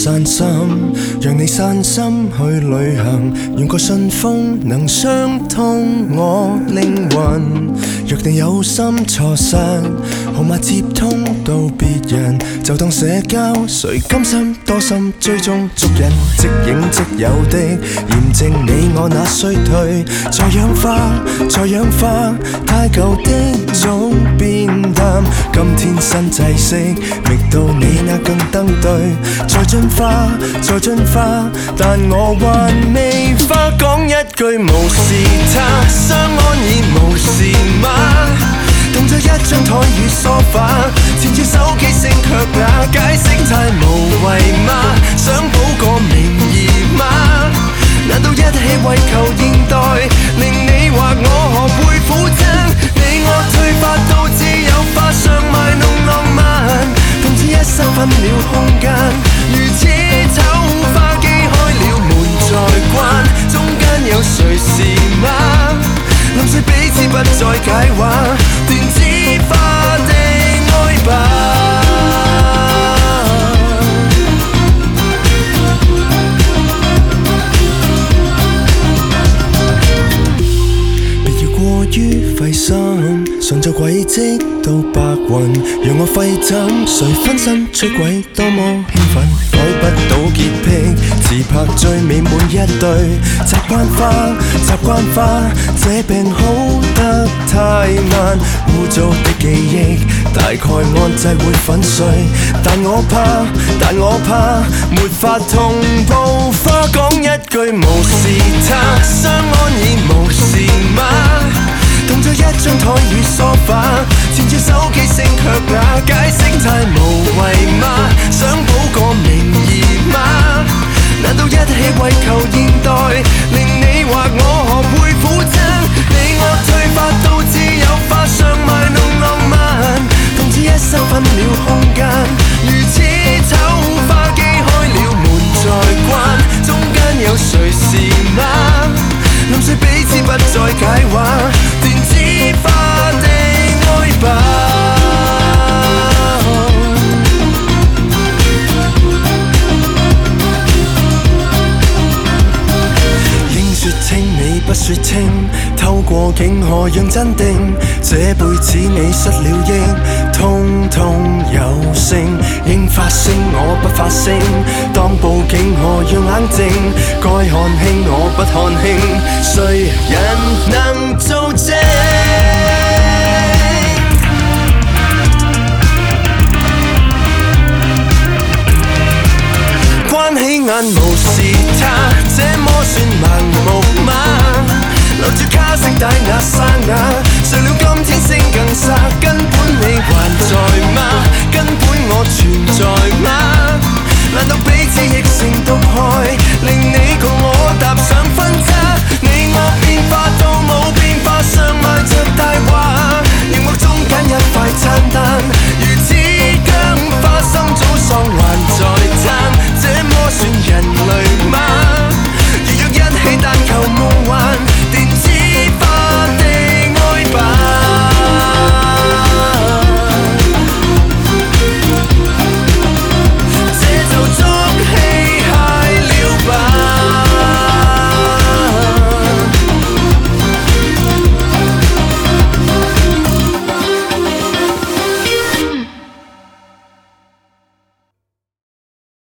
散心，讓你散心去旅行，願個信封能相通我靈魂。若你有心錯失，號碼接通到別人，就當社交，誰甘心多心追蹤捉人，即影即有的驗證你我那衰退，再氧化，太舊的總變淡，今天新制式，覓到你那更登對，再進化，但我還未花講一句無視他，相安已無事嗎？動咗一張台與梳化，纏住手機聲卻啞，解釋太無謂嗎？想補個名義嗎？難道一起為求現代，令你或我學會苦爭？你我退化到只有花上賣弄浪漫，動之一生分了空間，如此醜花機開了門再關，中間有誰是嗎？臨睡彼此不再解話，電子化的愛吧。過於費心，順著軌跡到白雲，讓我費枕，誰分身出軌，多麼興奮，改不到潔癖，自拍最美滿一對，習慣化，這病好得太慢，污糟的記憶，大概按掣會粉碎，但我怕，沒法同步，花講一句無視他，相安已無事嗎？動咗一張台與梳化，纏住手機聲卻啞，解釋太無謂嗎？想補個名義嗎？難道一起為求現代，令你或我學會苦爭？你我退化到只有花上賣弄浪漫，動之一生分了空間，如此醜花機開了門再關，中間有誰是嗎？臨睡彼此不再解話，電子化的愛吧。應說清你不說清，透過境何讓真定，這輩子你失了憶，通通有聲，應發聲我不發聲，當報警何讓冷靜，該看輕我不看輕，誰人能做證？關起眼無視他，這麼算盲目嗎？留住卡式帶那沙啞，誰料今天聲更沙，根本你還在嗎？根本我存在嗎？難道彼此亦成獨開？